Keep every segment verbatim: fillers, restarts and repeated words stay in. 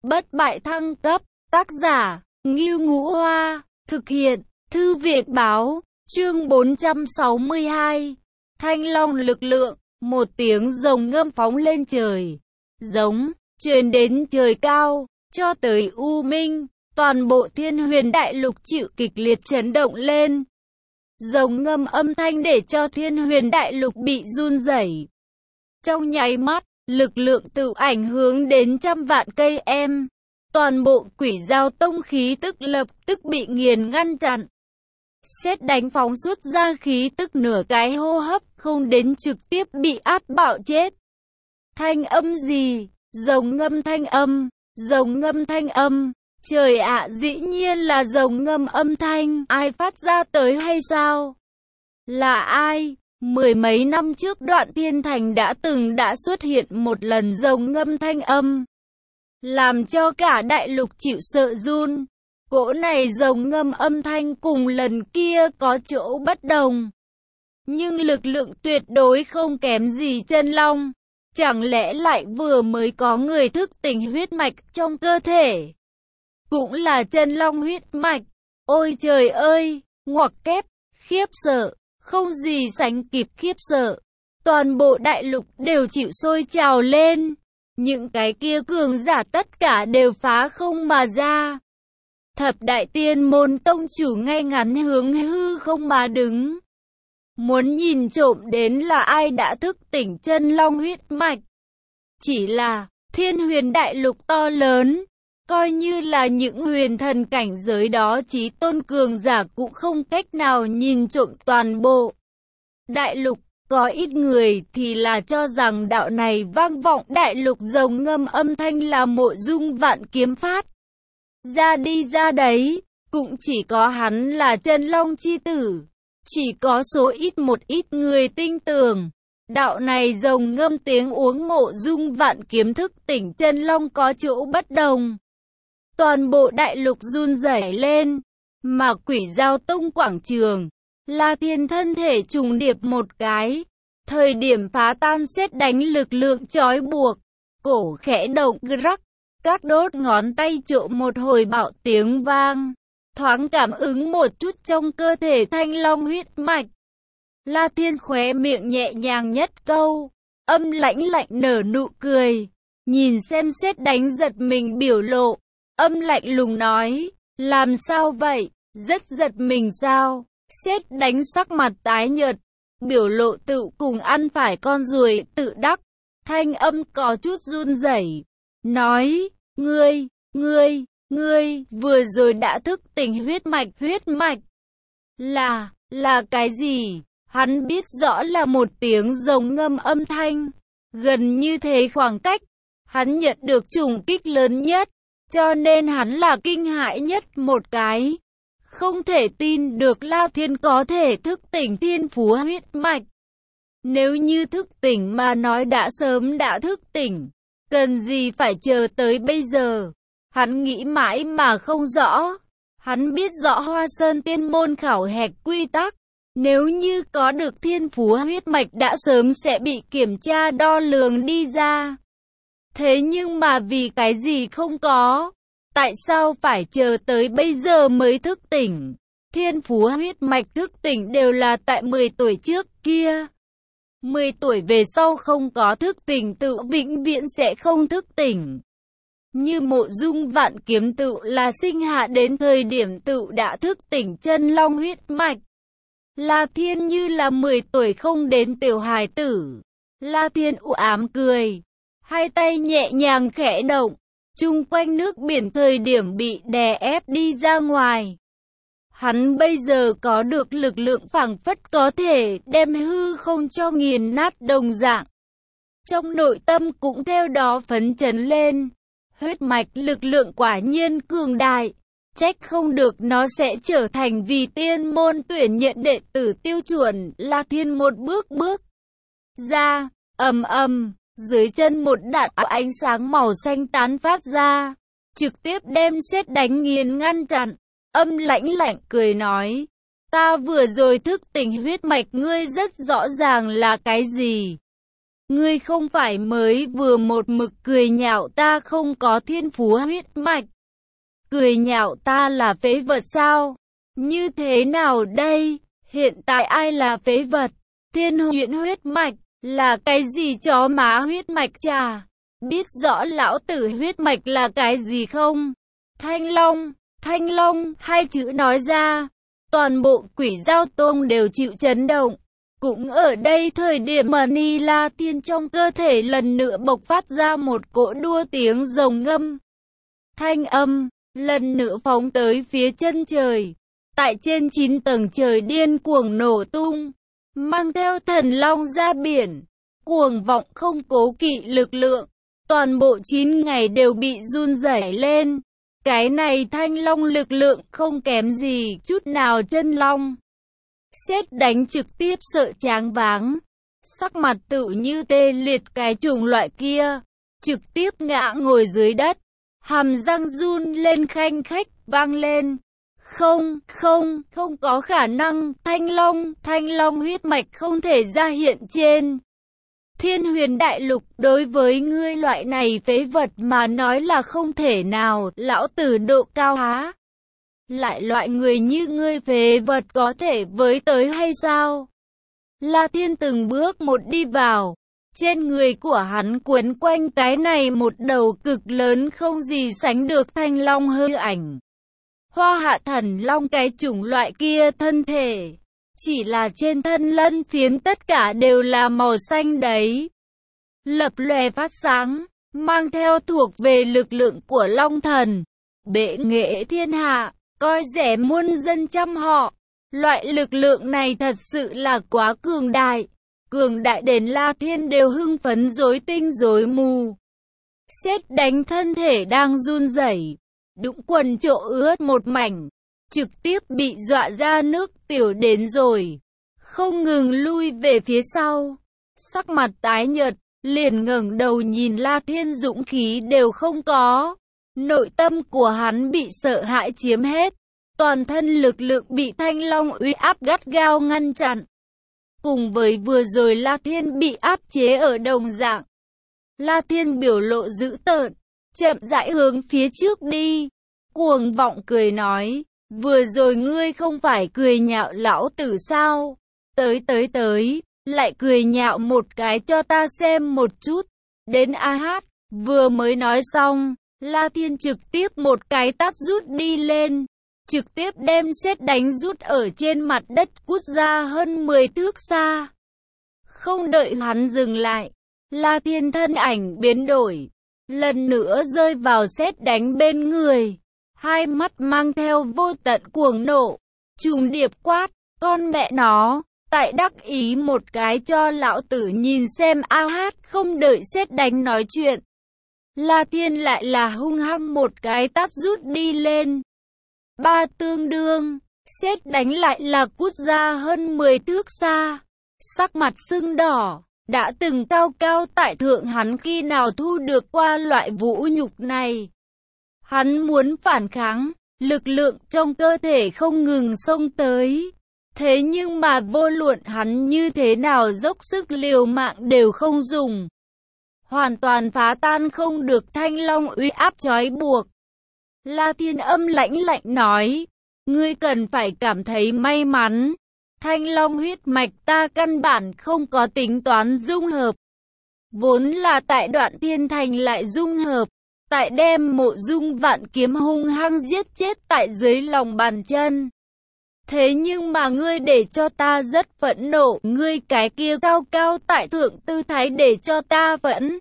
bất bại thăng cấp, tác giả, Ngưu Ngũ Hoa, thực hiện, Thư viện Báo, chương bốn trăm sáu mươi hai, Thanh Long lực lượng, một tiếng rồng ngâm phóng lên trời, giống, truyền đến trời cao, cho tới U Minh, toàn bộ Thiên Huyền Đại Lục chịu kịch liệt chấn động lên. Rồng ngâm âm thanh để cho Thiên Huyền Đại Lục bị run rẩy. Trong nháy mắt, lực lượng tự ảnh hướng đến trăm vạn cây em. Toàn bộ Quỷ Dao Tông khí tức lập tức bị nghiền ngăn chặn. Sét đánh phóng xuất ra khí tức nửa cái hô hấp không đến trực tiếp bị áp bạo chết. Thanh âm gì? Rồng ngâm thanh âm, rồng ngâm thanh âm. Trời ạ, dĩ nhiên là rồng ngâm âm thanh, ai phát ra tới hay sao? Là ai? Mười mấy năm trước Đoạn Thiên Thành đã từng đã xuất hiện một lần rồng ngâm thanh âm, làm cho cả đại lục chịu sợ run. Cỗ này rồng ngâm âm thanh cùng lần kia có chỗ bất đồng, nhưng lực lượng tuyệt đối không kém gì chân long. Chẳng lẽ lại vừa mới có người thức tỉnh huyết mạch trong cơ thể? Cũng là chân long huyết mạch. Ôi trời ơi, ngoặc kép, khiếp sợ, không gì sánh kịp khiếp sợ. Toàn bộ đại lục đều chịu sôi trào lên. Những cái kia cường giả tất cả đều phá không mà ra. Thập đại tiên môn tông chủ ngay ngắn hướng hư không mà đứng. Muốn nhìn trộm đến là ai đã thức tỉnh chân long huyết mạch. Chỉ là Thiên Huyền Đại Lục to lớn, coi như là những huyền thần cảnh giới đó chí tôn cường giả cũng không cách nào nhìn trộm toàn bộ đại lục. Có ít người thì là cho rằng đạo này vang vọng đại lục rồng ngâm âm thanh là Mộ Dung Vạn kiếm phát ra đi ra đấy. Cũng chỉ có hắn là chân long chi tử. Chỉ có số ít một ít người tin tưởng đạo này rồng ngâm tiếng uống Mộ Dung Vạn kiếm thức tỉnh chân long có chỗ bất đồng. Toàn bộ đại lục run rẩy lên, mà Quỷ Dao Tông quảng trường, La Thiên thân thể trùng điệp một cái, thời điểm phá tan sét đánh lực lượng trói buộc, cổ khẽ động rắc, các đốt ngón tay trộm một hồi bạo tiếng vang, thoáng cảm ứng một chút trong cơ thể thanh long huyết mạch. La Thiên khóe miệng nhẹ nhàng nhất câu, âm lãnh lạnh nở nụ cười, nhìn xem sét đánh giật mình biểu lộ. Âm lạnh lùng nói, làm sao vậy, rất giật mình sao? Sét đánh sắc mặt tái nhợt, biểu lộ tự cùng ăn phải con ruồi tự đắc, thanh âm có chút run rẩy, nói, ngươi, ngươi, ngươi, vừa rồi đã thức tỉnh huyết mạch, huyết mạch, là, là cái gì? Hắn biết rõ là một tiếng rồng ngâm âm thanh, gần như thế khoảng cách, hắn nhận được trùng kích lớn nhất. Cho nên hắn là kinh hãi nhất một cái. Không thể tin được La Thiên có thể thức tỉnh thiên phú huyết mạch. Nếu như thức tỉnh mà nói đã sớm đã thức tỉnh, cần gì phải chờ tới bây giờ? Hắn nghĩ mãi mà không rõ. Hắn biết rõ Hoa Sơn tiên môn khảo hạch quy tắc. Nếu như có được thiên phú huyết mạch đã sớm sẽ bị kiểm tra đo lường đi ra. Thế nhưng mà vì cái gì không có? Tại sao phải chờ tới bây giờ mới thức tỉnh? Thiên phú huyết mạch thức tỉnh đều là tại mười tuổi trước kia. mười tuổi về sau không có thức tỉnh tự vĩnh viễn sẽ không thức tỉnh. Như Mộ Dung Vạn kiếm tự là sinh hạ đến thời điểm tự đã thức tỉnh chân long huyết mạch. La Thiên như là mười tuổi không đến tiểu hài tử. La Thiên u ám cười, hai tay nhẹ nhàng khẽ động, chung quanh nước biển thời điểm bị đè ép đi ra ngoài. Hắn bây giờ có được lực lượng phảng phất có thể đem hư không cho nghiền nát đồng dạng. Trong nội tâm cũng theo đó phấn chấn lên. Huyết mạch lực lượng quả nhiên cường đại. Trách không được nó sẽ trở thành vì tiên môn tuyển nhận đệ tử tiêu chuẩn. La Thiên một bước bước ra, ầm ầm. Dưới chân một đạn ánh sáng màu xanh tán phát ra, trực tiếp đem sét đánh nghiền ngăn chặn. Âm lãnh lạnh cười nói, ta vừa rồi thức tỉnh huyết mạch ngươi rất rõ ràng là cái gì. Ngươi không phải mới vừa một mực cười nhạo ta không có thiên phú huyết mạch. Cười nhạo ta là phế vật sao? Như thế nào đây? Hiện tại ai là phế vật? Thiên huyễn huyết mạch, là cái gì chó má huyết mạch chà? Biết rõ lão tử huyết mạch là cái gì không? Thanh Long, Thanh Long, hai chữ nói ra, toàn bộ Quỷ Dao Tông đều chịu chấn động. Cũng ở đây thời điểm mà Ni La Tiên trong cơ thể lần nữa bộc phát ra một cỗ đua tiếng rồng ngâm. Thanh âm, lần nữa phóng tới phía chân trời. Tại trên chín tầng trời điên cuồng nổ tung, mang theo thần long ra biển, cuồng vọng không cố kỵ lực lượng. Toàn bộ chín ngày đều bị run rẩy lên. Cái này thanh long lực lượng không kém gì chút nào chân long. Sét đánh trực tiếp sợ choáng váng, sắc mặt tự như tê liệt cái chủng loại kia, trực tiếp ngã ngồi dưới đất, hàm răng run lên khanh khách vang lên. Không, không, không có khả năng, thanh long, thanh long huyết mạch không thể ra hiện trên Thiên Huyền Đại Lục. Đối với ngươi loại này phế vật mà nói là không thể nào, lão tử độ cao há. Lại loại người như ngươi phế vật có thể với tới hay sao? La Thiên từng bước một đi vào, trên người của hắn quấn quanh cái này một đầu cực lớn không gì sánh được thanh long hư ảnh. Hoa hạ thần long cái chủng loại kia thân thể, chỉ là trên thân lân phiến tất cả đều là màu xanh đấy. Lập lòe phát sáng, mang theo thuộc về lực lượng của long thần, bệ nghệ thiên hạ, coi rẻ muôn dân trăm họ. Loại lực lượng này thật sự là quá cường đại, cường đại đến La Thiên đều hưng phấn rối tinh rối mù. Sét đánh thân thể đang run rẩy, đũng quần trộ ướt một mảnh, trực tiếp bị dọa ra nước tiểu đến rồi, không ngừng lui về phía sau, sắc mặt tái nhợt, liền ngẩng đầu nhìn La Thiên dũng khí đều không có, nội tâm của hắn bị sợ hãi chiếm hết, toàn thân lực lượng bị thanh long uy áp gắt gao ngăn chặn. Cùng với vừa rồi La Thiên bị áp chế ở đồng dạng, La Thiên biểu lộ dữ tợn, chậm rãi hướng phía trước đi, cuồng vọng cười nói, vừa rồi ngươi không phải cười nhạo lão tử sao? Tới tới tới, lại cười nhạo một cái cho ta xem một chút. Đến a hát, vừa mới nói xong, La Thiên trực tiếp một cái tát rút đi lên, trực tiếp đem sét đánh rút ở trên mặt đất cút ra hơn mười thước xa. Không đợi hắn dừng lại, La Thiên thân ảnh biến đổi, lần nữa rơi vào sét đánh bên người, hai mắt mang theo vô tận cuồng nộ, trùng điệp quát, con mẹ nó, tại đắc ý một cái cho lão tử nhìn xem a hát. Không đợi sét đánh nói chuyện, La Thiên lại là hung hăng một cái tát rút đi lên. Ba tương đương, sét đánh lại là cút ra hơn mười thước xa, sắc mặt sưng đỏ, đã từng cao cao tại thượng hắn khi nào thu được qua loại vũ nhục này. Hắn muốn phản kháng, lực lượng trong cơ thể không ngừng xông tới. Thế nhưng mà vô luận hắn như thế nào dốc sức liều mạng đều không dùng. Hoàn toàn phá tan không được thanh long uy áp trói buộc. La Thiên âm lãnh lạnh nói, ngươi cần phải cảm thấy may mắn. Thanh long huyết mạch ta căn bản không có tính toán dung hợp. Vốn là tại Đoạn Thiên Thành lại dung hợp, tại đem Mộ Dung Vạn Kiếm hung hăng giết chết tại dưới lòng bàn chân. Thế nhưng mà ngươi để cho ta rất phẫn nộ, ngươi cái kia cao cao tại thượng tư thái để cho ta phẫn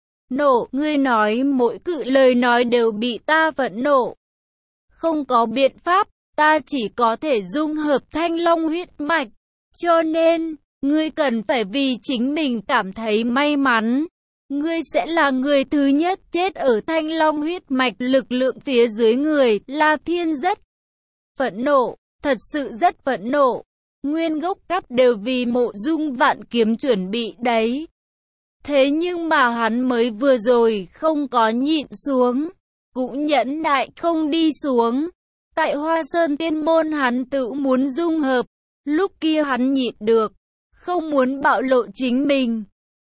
nộ, ngươi nói mỗi cự lời nói đều bị ta phẫn nộ. Không có biện pháp, ta chỉ có thể dung hợp thanh long huyết mạch, cho nên, ngươi cần phải vì chính mình cảm thấy may mắn. Ngươi sẽ là người thứ nhất chết ở thanh long huyết mạch lực lượng phía dưới người. La Thiên rất phẫn nộ, thật sự rất phẫn nộ. Nguyên gốc cắt đều vì Mộ Dung Vạn Kiếm chuẩn bị đấy. Thế nhưng mà hắn mới vừa rồi không có nhịn xuống, cũng nhẫn nại không đi xuống. Tại Hoa Sơn Tiên Môn hắn tự muốn dung hợp, lúc kia hắn nhịn được, không muốn bạo lộ chính mình.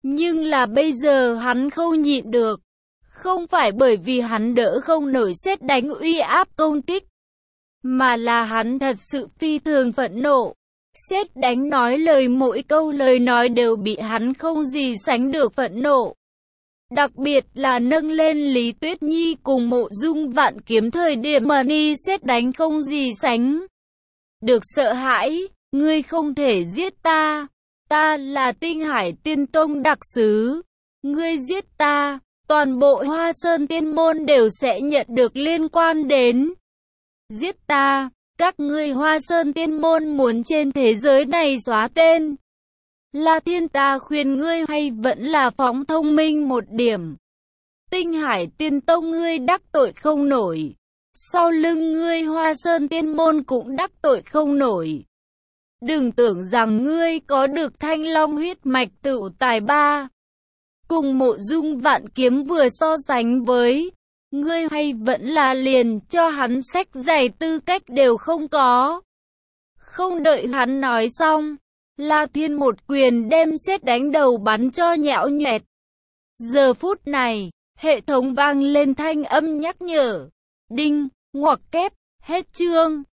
Nhưng là bây giờ hắn không nhịn được. Không phải bởi vì hắn đỡ không nổi sét đánh uy áp công kích, mà là hắn thật sự phi thường phẫn nộ. Sét đánh nói lời, mỗi câu lời nói đều bị hắn không gì sánh được phẫn nộ. Đặc biệt là nâng lên Lý Tuyết Nhi cùng Mộ Dung Vạn Kiếm thời điểm mà ni sét đánh không gì sánh được sợ hãi. Ngươi không thể giết ta, ta là Tinh Hải Tiên Tông đặc sứ. Ngươi giết ta, toàn bộ Hoa Sơn Tiên Môn đều sẽ nhận được liên quan đến. Giết ta, các ngươi Hoa Sơn Tiên Môn muốn trên thế giới này xóa tên. La Thiên, ta khuyên ngươi hay vẫn là phóng thông minh một điểm. Tinh Hải Tiên Tông ngươi đắc tội không nổi, sau lưng ngươi Hoa Sơn Tiên Môn cũng đắc tội không nổi. Đừng tưởng rằng ngươi có được Thanh Long huyết mạch tựu tài ba, cùng Mộ Dung Vạn Kiếm vừa so sánh với, ngươi hay vẫn là liền cho hắn sách giày tư cách đều không có. Không đợi hắn nói xong, La Thiên một quyền đem sét đánh đầu bắn cho nhão nhoẹt. Giờ phút này, hệ thống vang lên thanh âm nhắc nhở. Đinh, ngoặc kép, hết chương.